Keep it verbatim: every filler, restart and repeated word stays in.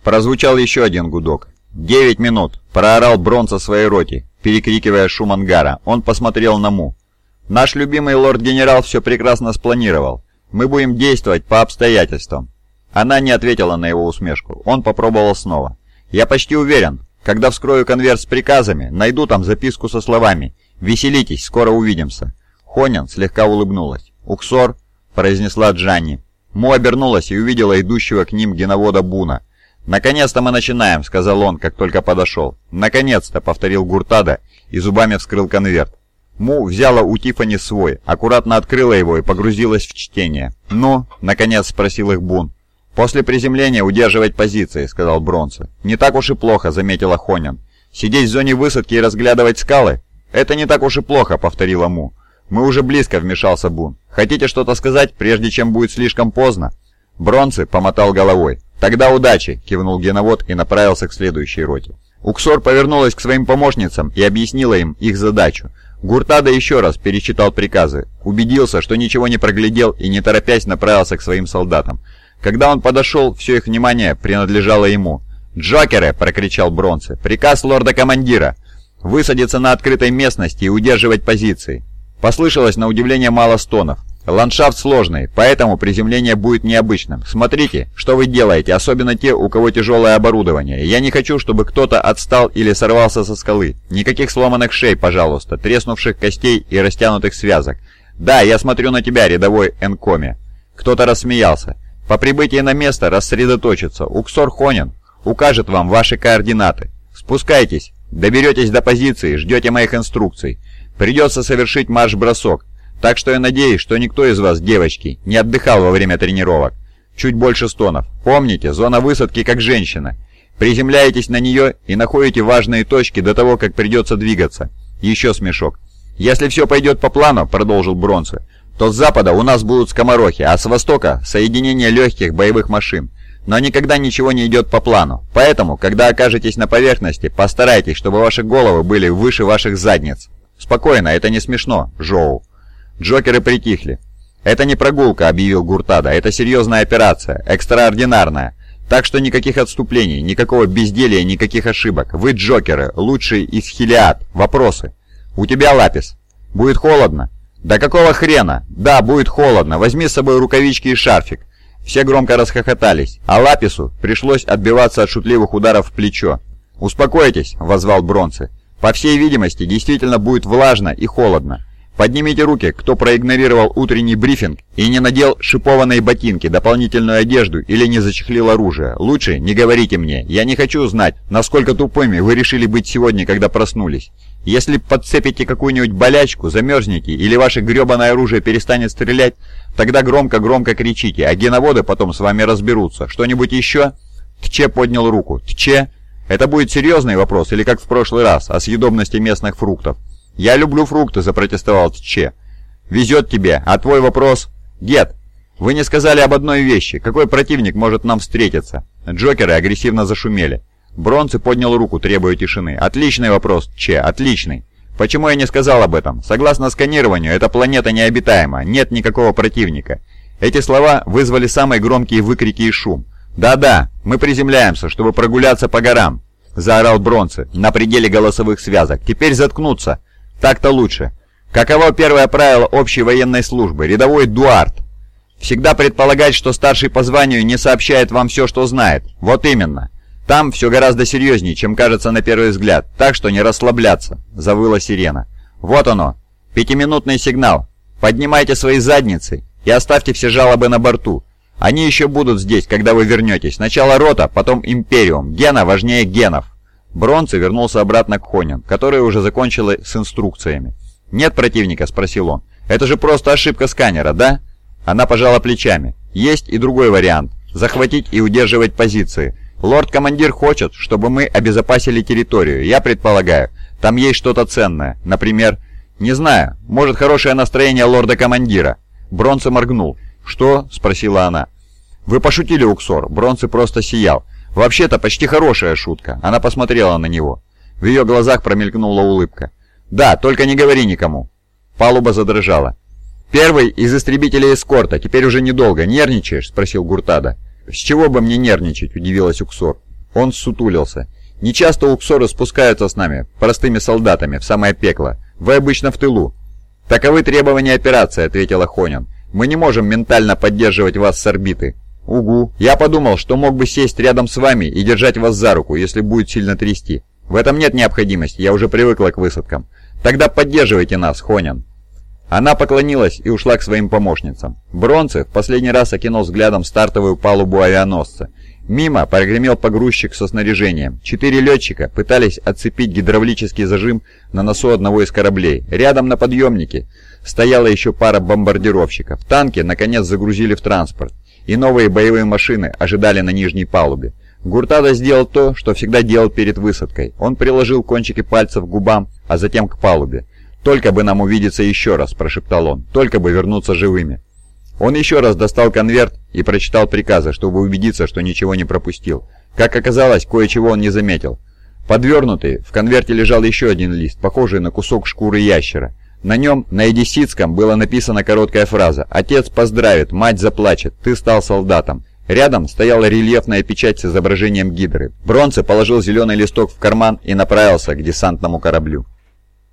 Прозвучал еще один гудок. «Девять минут!» – проорал Бронца своей роте, перекрикивая шум ангара. Он посмотрел на Му. «Наш любимый лорд-генерал все прекрасно спланировал. Мы будем действовать по обстоятельствам». Она не ответила на его усмешку. Он попробовал снова. «Я почти уверен, когда вскрою конверт с приказами, найду там записку со словами «Веселитесь, скоро увидимся». Хонин слегка улыбнулась. «Уксор», — произнесла Джанни. Му обернулась и увидела идущего к ним геновода Буна. «Наконец-то мы начинаем», — сказал он, как только подошел. «Наконец-то», — повторил Гуртада и зубами вскрыл конверт. Му взяла у Тиффани свой, аккуратно открыла его и погрузилась в чтение. «Ну?» — наконец спросил их Бун. «После приземления удерживать позиции», — сказал Бронце. «Не так уж и плохо», — заметила Хонин. «Сидеть в зоне высадки и разглядывать скалы? Это не так уж и плохо», — повторила Му. «Мы уже близко», — вмешался Бун. «Хотите что-то сказать, прежде чем будет слишком поздно?» Бронце помотал головой. «Тогда удачи», — кивнул геновод и направился к следующей роте. Уксор повернулась к своим помощницам и объяснила им их задачу. Гуртада еще раз перечитал приказы, убедился, что ничего не проглядел и не торопясь направился к своим солдатам. Когда он подошел, все их внимание принадлежало ему. «Джокеры!» — прокричал Бронце. «Приказ лорда-командира! Высадиться на открытой местности и удерживать позиции!» Послышалось на удивление мало стонов. «Ландшафт сложный, поэтому приземление будет необычным. Смотрите, что вы делаете, особенно те, у кого тяжелое оборудование. Я не хочу, чтобы кто-то отстал или сорвался со скалы. Никаких сломанных шей, пожалуйста, треснувших костей и растянутых связок. Да, я смотрю на тебя, рядовой Энкоми». Кто-то рассмеялся. «По прибытии на место рассредоточиться. Уксор Хонин укажет вам ваши координаты. Спускайтесь, доберетесь до позиции, ждете моих инструкций. Придется совершить марш-бросок. Так что я надеюсь, что никто из вас, девочки, не отдыхал во время тренировок. Чуть больше стонов. Помните, зона высадки как женщина. Приземляетесь на нее и находите важные точки до того, как придется двигаться». Еще смешок. «Если все пойдет по плану», — продолжил Бронце, то с запада у нас будут скоморохи, а с востока — соединение легких боевых машин. Но никогда ничего не идет по плану. Поэтому, когда окажетесь на поверхности, постарайтесь, чтобы ваши головы были выше ваших задниц. Спокойно, это не смешно, Жоу. Джокеры притихли. «Это не прогулка», — объявил Гуртада. «Это серьезная операция, экстраординарная. Так что никаких отступлений, никакого безделья, никаких ошибок. Вы, Джокеры, лучшие из Хелиад. Вопросы?» «У тебя, Лапис. Будет холодно?» «Да какого хрена? Да, будет холодно. Возьми с собой рукавички и шарфик». Все громко расхохотались, а Лапису пришлось отбиваться от шутливых ударов в плечо. «Успокойтесь», — воззвал Бронце. «По всей видимости, действительно будет влажно и холодно. Поднимите руки, кто проигнорировал утренний брифинг и не надел шипованные ботинки, дополнительную одежду или не зачехлил оружие. Лучше не говорите мне. Я не хочу знать, насколько тупыми вы решили быть сегодня, когда проснулись. Если подцепите какую-нибудь болячку, замерзнете или ваше гребаное оружие перестанет стрелять, тогда громко-громко кричите, а геноводы потом с вами разберутся. Что-нибудь еще?» Тче поднял руку. «Тче? Это будет серьезный вопрос или как в прошлый раз, о съедобности местных фруктов?» «Я люблю фрукты», — запротестовал Тче. «Везет тебе, а твой вопрос...» «Гет, вы не сказали об одной вещи. Какой противник может нам встретиться?» Джокеры агрессивно зашумели. Бронце поднял руку, требуя тишины. «Отличный вопрос, Тче, отличный. Почему я не сказал об этом? Согласно сканированию, эта планета необитаема, нет никакого противника». Эти слова вызвали самые громкие выкрики и шум. «Да-да, мы приземляемся, чтобы прогуляться по горам», — заорал Бронце на пределе голосовых связок. «Теперь заткнуться. Так-то лучше. Каково первое правило общей военной службы? Рядовой Дуарт. Всегда предполагать, что старший по званию не сообщает вам все, что знает. Вот именно. Там все гораздо серьезнее, чем кажется на первый взгляд, так что не расслабляться», — завыла сирена. «Вот оно. Пятиминутный сигнал. Поднимайте свои задницы и оставьте все жалобы на борту. Они еще будут здесь, когда вы вернетесь. Сначала рота, потом империум. Гена важнее генов». Бронце вернулся обратно к Хонин, которая уже закончила с инструкциями. «Нет противника?» — спросил он. «Это же просто ошибка сканера, да?» Она пожала плечами. «Есть и другой вариант. Захватить и удерживать позиции. Лорд-командир хочет, чтобы мы обезопасили территорию. Я предполагаю, там есть что-то ценное. Например, не знаю, может, хорошее настроение лорда-командира». Бронце моргнул. «Что?» — спросила она. «Вы пошутили, Уксор». Бронце просто сиял. «Вообще-то почти хорошая шутка». Она посмотрела на него. В ее глазах промелькнула улыбка. «Да, только не говори никому». Палуба задрожала. «Первый из истребителей эскорта. Теперь уже недолго. Нервничаешь?» — спросил Гуртада. «С чего бы мне нервничать?» — удивилась Уксор. Он ссутулился. «Нечасто уксоры спускаются с нами, простыми солдатами, в самое пекло. Вы обычно в тылу». «Таковы требования операции», — ответила Хонин. «Мы не можем ментально поддерживать вас с орбиты». «Угу. Я подумал, что мог бы сесть рядом с вами и держать вас за руку, если будет сильно трясти. В этом нет необходимости, я уже привыкла к высадкам. Тогда поддерживайте нас, Хонин». Она поклонилась и ушла к своим помощницам. Бронце в последний раз окинул взглядом стартовую палубу авианосца. Мимо прогремел погрузчик со снаряжением. Четыре летчика пытались отцепить гидравлический зажим на носу одного из кораблей. Рядом на подъемнике стояла еще пара бомбардировщиков. Танки, наконец, загрузили в транспорт, и новые боевые машины ожидали на нижней палубе. Гуртадо сделал то, что всегда делал перед высадкой. Он приложил кончики пальцев к губам, а затем к палубе. «Только бы нам увидеться еще раз», – прошептал он, – «только бы вернуться живыми». Он еще раз достал конверт и прочитал приказы, чтобы убедиться, что ничего не пропустил. Как оказалось, кое-чего он не заметил. Подвернутый, в конверте лежал еще один лист, похожий на кусок шкуры ящера. На нем, на эдисситском, была написана короткая фраза: «Отец поздравит, мать заплачет, ты стал солдатом». Рядом стояла рельефная печать с изображением гидры. Бронце положил зеленый листок в карман и направился к десантному кораблю.